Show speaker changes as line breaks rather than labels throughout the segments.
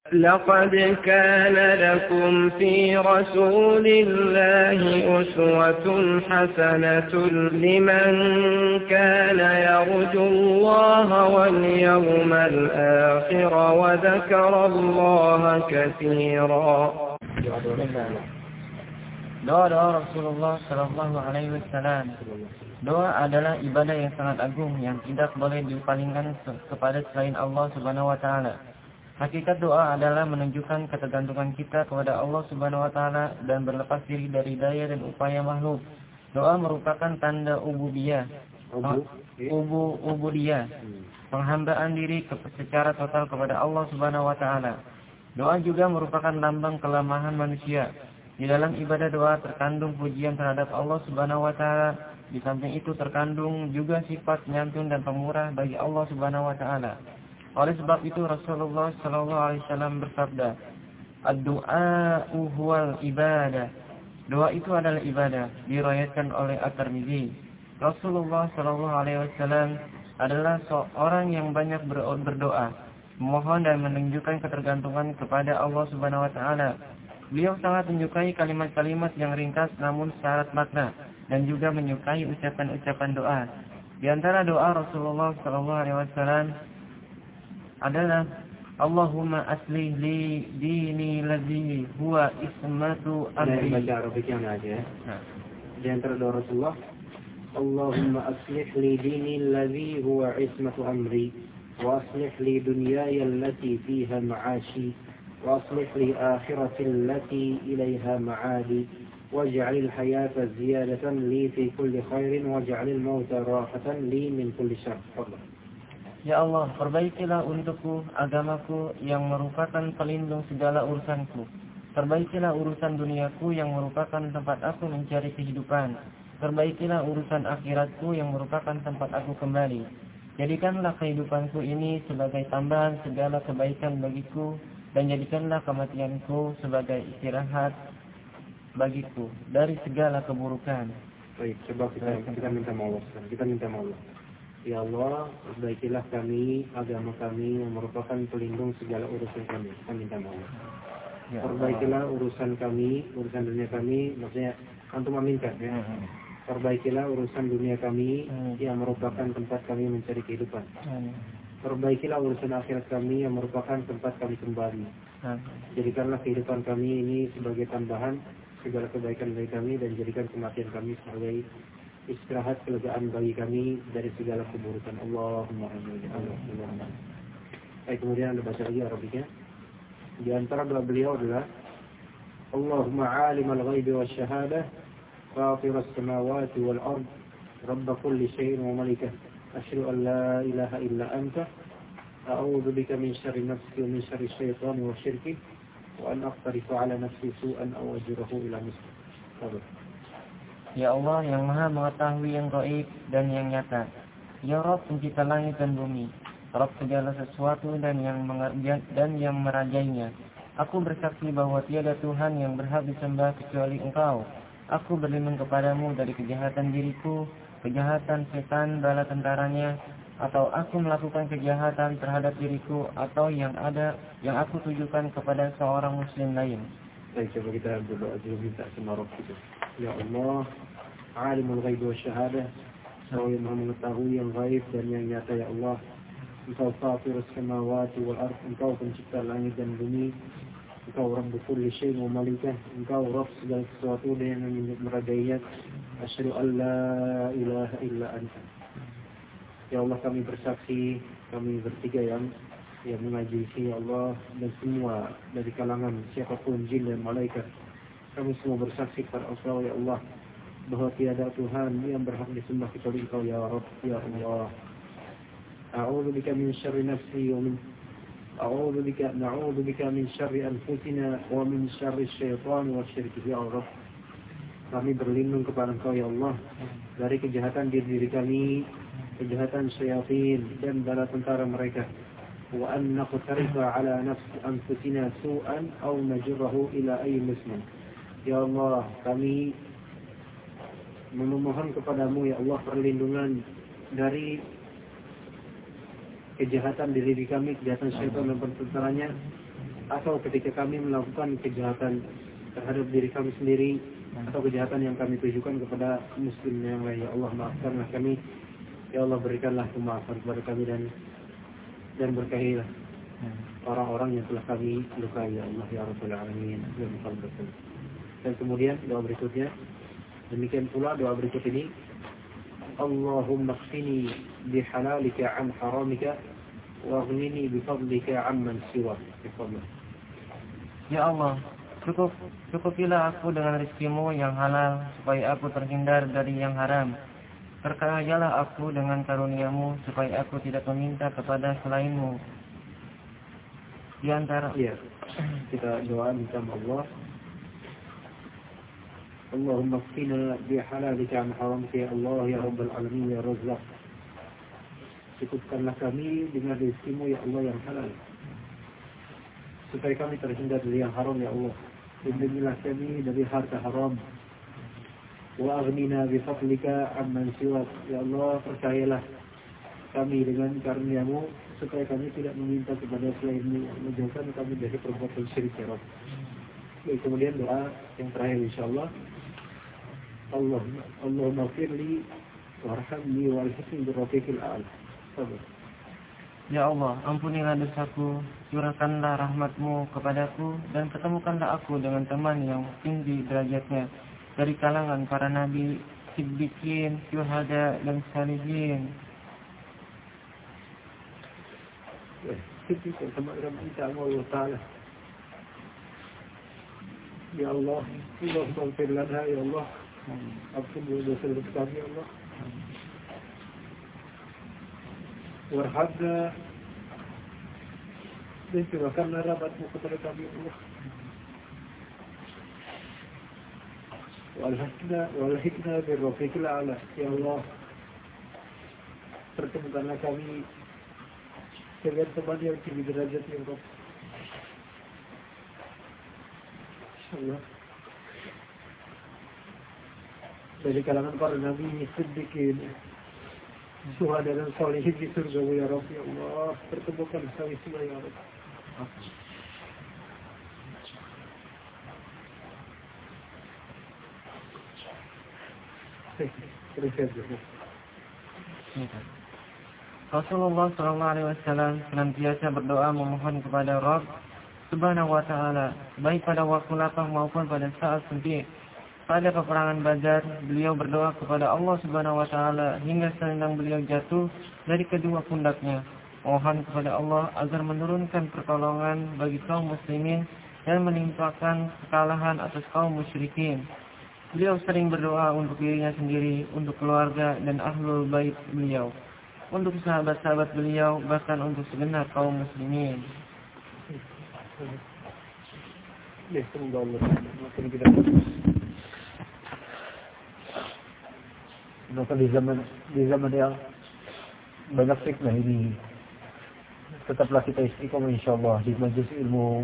لقد كان لكم في رسول الله أسوة حسنة لمن كان يرجو الله واليوم الآخر وذكر الله كثيرا.
Doa-doa Rasulullah Shallallahu Alaihi Wasallam. Doa adalah ibadah yang sangat agung yang tidak boleh dipalingkan kepada selain Allah Subhanahu Wa Taala. Hakikat doa adalah menunjukkan ketergantungan kita kepada Allah Subhanahu Wa Taala dan berlepas diri dari daya dan upaya makhluk. Doa merupakan tanda ubudiyah, penghambaan diri secara total kepada Allah Subhanahu Wa Taala. Doa juga merupakan lambang kelemahan manusia. Di dalam ibadah doa terkandung pujian terhadap Allah Subhanahu Wa Taala. Di samping itu terkandung juga sifat penyantun dan pemurah bagi Allah Subhanahu Wa Taala. Oleh sebab itu Rasulullah Sallallahu Alaihi Wasallam bersabda, "Ad-du'a'u huwal ibadah." Doa itu adalah ibadah. Diriwayatkan oleh At-Tirmidzi. Rasulullah Sallallahu Alaihi Wasallam adalah seorang yang banyak berdoa, memohon dan menunjukkan ketergantungan kepada Allah Subhanahu Wa Taala. Beliau sangat menyukai kalimat-kalimat yang ringkas namun syarat makna dan juga menyukai ucapan-ucapan doa. Di antara doa Rasulullah Sallallahu Alaihi Wasallam adalah Allahumma aslih li dini ladzi huwa ismatu amri.
Di antara doa Rasulullah, Allahumma aslih li dini ladzi huwa ismatu amri wa aslih li dunyaya allati fiha ma'ashi wa aslih li akhirati allati ilaiha ma'adi waj'alil hayata ziyadatan li fi kulli khairin waj'alil mauta rahatan li min kulli syarr.
Ya Allah, perbaikilah untukku agamaku yang merupakan pelindung segala urusanku. Perbaikilah urusan duniaku yang merupakan tempat aku mencari kehidupan. Perbaikilah urusan akhiratku yang merupakan tempat aku kembali. Jadikanlah kehidupanku ini sebagai tambahan segala kebaikan bagiku, dan jadikanlah kematianku sebagai istirahat bagiku dari segala keburukan.
Baik, coba kita minta maaf. Kita minta maaf. Ya Allah, perbaikilah kami, agama kami yang merupakan pelindung segala urusan kami. Kita minta maaf. Ya, perbaikilah urusan kami, urusan dunia kami, maksudnya antum aminkan ya. Perbaikilah urusan dunia kami yang merupakan tempat kami mencari kehidupan. Perbaikilah urusan akhirat kami yang merupakan tempat kami kembali. Jadikanlah kehidupan kami ini sebagai tambahan segala kebaikan bagi kami, dan jadikan kematian kami sebagai istirahat kelegaan bagi kami dari segala keburukan. Allahumma amin. Allahumma. Baik, kemudian Anda baca lagi Arabiknya. Di antara doa beliau adalah Allahumma alimal ghaibi wasyahadah fatiras samawati wal ard rabb kulli syai'in wa malikah asyhadu an la ilaha illa anta a'udzu bika min syarri nafsi wa min syarri syaitani wa syirki wa an aqtarifa ala nafsi su'an aw ajrahu ila misli.
Ya Allah yang maha mengetahui yang gaib dan yang nyata. Ya Rabb pencipta langit dan bumi, Rabb segala sesuatu dan yang merajainya. Aku bersaksi bahwa tiada Tuhan yang berhak disembah kecuali Engkau. Aku berlindung kepadamu dari kejahatan diriku, kejahatan setan bala tentaranya, atau aku melakukan kejahatan terhadap diriku atau yang aku tujukan kepada seorang muslim lain.
Baik, coba kita berdoa dulu, minta sama Rabb kita. Ya Allah, alimul ghaib wa syahadah, Engkau yang maha mengetahui yang gaib dan yang nyata. Ya Allah, Engkau fatirus samawati wal ard, Engkau pencipta langit dan bumi, Engkau Rabb kulli syai'in wa malikah, Engkau Rabb segala sesuatu dan yang merajainya. Asyhadu an la ilaha illa anta. Ya Allah, kami bersaksi, kami bertiga yang mengaji Ya Allah, dan semua dari kalangan siapapun jin dan malaikat, kami semua bersaksi kepada Engkau ya Allah bahwa tiada Tuhan yang berhak disembah kecuali Engkau ya Rabb ya Allah. A'udzu bika min syarri nafsi wa min na'udzu bika min syarri anfusina wa min syarri syaitan wa syirki ya Rabb. Kami berlindung kepada Engkau ya Allah dari kejahatan diri kami, kejahatan syaitan dan bala tentara mereka. Wa an naqtarifa ala nafsi anfusina su'an aw najrahu ila ayyi muslim. Ya Allah, kami memohon kepadamu ya Allah perlindungan dari kejahatan diri kami, kejahatan syaitan dan pertentaranya, atau ketika kami melakukan kejahatan terhadap diri kami sendiri atau kejahatan yang kami tujukan kepada muslim yang lain, ya Allah maafkanlah kami, ya Allah berikanlah kemaafan kepada kami dan berkahilah orang-orang yang telah kami lukai, ya Allah ya Rabbal Alamin. Dan kemudian doa berikutnya, demikian pula doa berikut ini, Allahumma qini bihalalika an haramika wa aghnini bifadlika amman siwak.
Ya Allah, cukupilah aku dengan rizkimu yang halal, supaya aku terhindar dari yang haram. Berkayalah aku dengan karuniamu, supaya aku tidak meminta kepada selainmu. Di antara
kita doa minta Allah, Allahumma qina bihalalika an haramika ya Allah ya Rabbal Alamin ya Razzaq. Cukupkanlah kami dengan rizkimu ya Allah yang halal, supaya kami terhindar dari yang haram ya Allah. Lindungilah kami dari harta haram. Wa aghnina bifadlika amman siwak. Ya Allah, percayalah kami dengan karuniamu, supaya kami tidak meminta kepada selainmu. Menjauhkan kami dari perbuatan syirik ya Rabb. Baik, kemudian doa yang terakhir insyaAllah, Allahumma firli warhamni walhikni birrafiqil a'la.
Ya Allah, ampunilah dosaku, curahkanlah rahmatmu kepadaku, dan pertemukanlah aku dengan teman yang tinggi derajatnya, dari kalangan para nabi, siddiqin, syuhada, dan salihin.
Siddiqin sama dengan kita Allah Ta'ala. Ya Allah, Allahumma fir lana ya Allah, ampuni dosa-dosa kami ya Allah. Warhamna, dan curahkanlah rahmatmu kepada kami Allah. Walhikna birrafiqil a'la. Ya Allah, pertemukanlah kami dengan teman yang tinggi derajat ya Allah. InsyaAllah dari kalangan para nabi, siddiqin, syuhada dan salihin di surga ya Rabb. Ya Allah, pertemukan kami semua ya Rabb.
Rasulullah SAW senantiasa berdoa memohon kepada Rabb Subhanahu wa Ta'ala, baik pada waktu lapang maupun pada saat sempit. Pada peperangan Badar, beliau berdoa kepada Allah Subhanahu wa Ta'ala hingga selendang beliau jatuh dari kedua pundaknya. Mohon kepada Allah agar menurunkan pertolongan bagi kaum muslimin dan menimpakan kekalahan atas kaum musyrikin. Beliau sering berdoa untuk dirinya sendiri, untuk keluarga dan ahlul bait beliau, untuk sahabat-sahabat beliau, bahkan untuk segenap kaum muslimin.
Ya, semoga Allah makin kita. Maka di zaman yang banyak fitnah ini, tetaplah kita istiqomah insyaallah di majelis ilmu,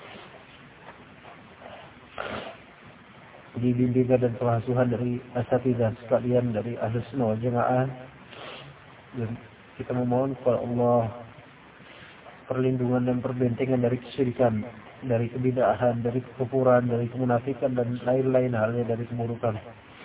di bimbingan dan pengasuhan dari asatidzah sekalian dari Ahlus Sunnah wal Jamaah, dan kita memohon kepada Allah perlindungan dan perbentengan dari kesyirikan, dari kebid'ahan, dari kekufuran, dari kemunafikan dan lain-lain halnya dari keburukan.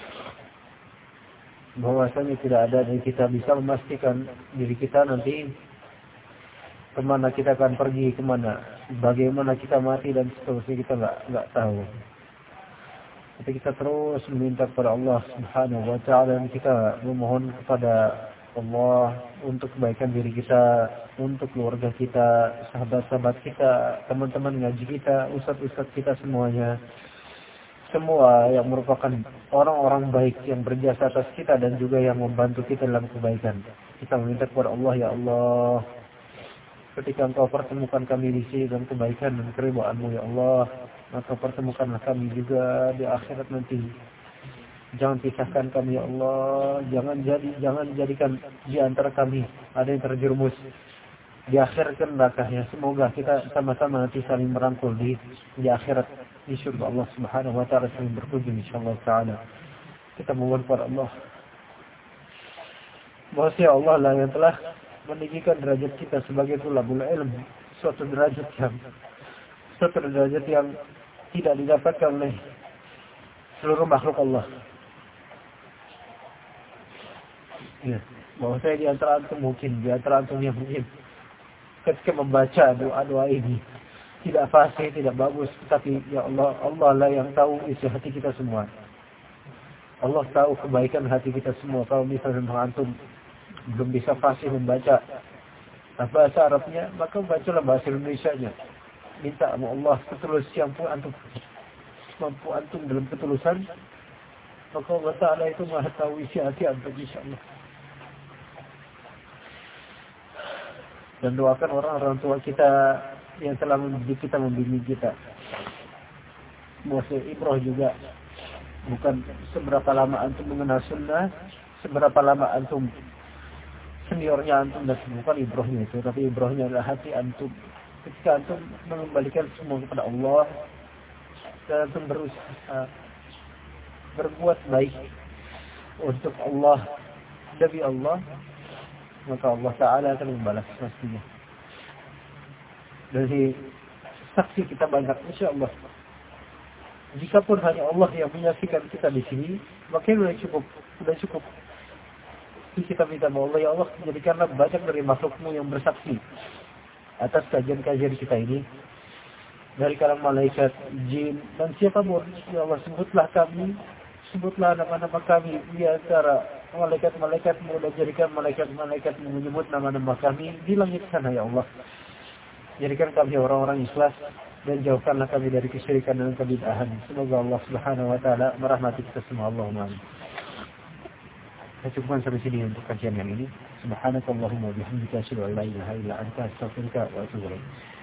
Bahwasanya tidak ada dari kita bisa memastikan diri kita nanti kemana kita akan pergi, kemana, bagaimana kita mati dan seterusnya, kita nggak tahu. Tapi kita terus meminta kepada Allah Subhanahu wa Ta'ala, dan kita memohon kepada Allah untuk kebaikan diri kita, untuk keluarga kita, sahabat-sahabat kita, teman-teman ngaji kita, ustadz-ustadz kita semuanya. Semua yang merupakan orang-orang baik yang berjasa atas kita dan juga yang membantu kita dalam kebaikan. Kita meminta kepada Allah, ya Allah, ketika Engkau pertemukan kami di sini dalam kebaikan dan keridhaan-Mu ya Allah, maka pertemukanlah kami juga di akhirat nanti. Jangan pisahkan kami ya Allah, jangan jadikan di antara kami ada yang terjerumus di akhirat nerakanya. Semoga kita sama-sama nanti saling merangkul di akhirat di surga Allah Subhanahu wa Ta'ala saling berkunjung insyaallah taala. Kita mohon kepada Allah, bahwa Allah lah yang telah meninggikan derajat kita sebagai tulabul ilm, suatu derajat yang satu derajat yang tidak didapatkan oleh seluruh makhluk Allah. Ya, bahwa saya di antara antum mungkin, di antara antum yang mungkin ketika membaca doa-doa ini tidak fasih, tidak bagus, tapi ya Allah, Allah lah yang tahu isi hati kita semua. Allah tahu kebaikan hati kita semua. Kalau misalnya antum belum bisa fasih membaca bahasa Arabnya, maka bacalah bahasa Indonesianya. Minta sama Allah ketulus yang mampu antum dalam ketulusan, maka Allah Ta'ala itu maha tahu isi hati antum, insyaAllah. Dan doakan orang-orang tua kita yang telah mendidik kita, membimbing kita. Muasir Ibrah juga, bukan seberapa lama antum mengenal sunnah, seberapa lama antum seniornya antum, dan bukan Ibrahnya itu, tapi Ibrahnya adalah hati antum. Ketika antum mengembalikan semua kepada Allah dan antum berusaha berbuat baik untuk Allah, demi Allah, maka Allah Ta'ala akan membalas pastinya. Dari saksi kita banyak, insyaAllah. Jikapun hanya Allah yang menyaksikan kita di sini, maka sudah cukup. Kita minta sama Allah, ya Allah, jadikanlah banyak dari makhlukmu yang bersaksi atas kajian-kajian kita ini, dari kalangan malaikat, jin, dan siapapun. Ya Allah, sebutlah nama-nama kami di antara malaikat-malaikatmu, dan jadikan malaikat-malaikatmu menyebut nama-nama kami di langit sana, ya Allah. Jadikan kami orang-orang ikhlas, dan jauhkanlah kami dari kesyirikan dan kebid'ahan. Semoga Allah Subhanahu wa Ta'ala merahmati kita semua. Allahumma amin. Saya cukupkan sampai sini untuk kajian yang ini. Subhanakallahumma wa bihamdika asyhadu an la ilaha illa anta astaghfiruka wa atubu ilaik.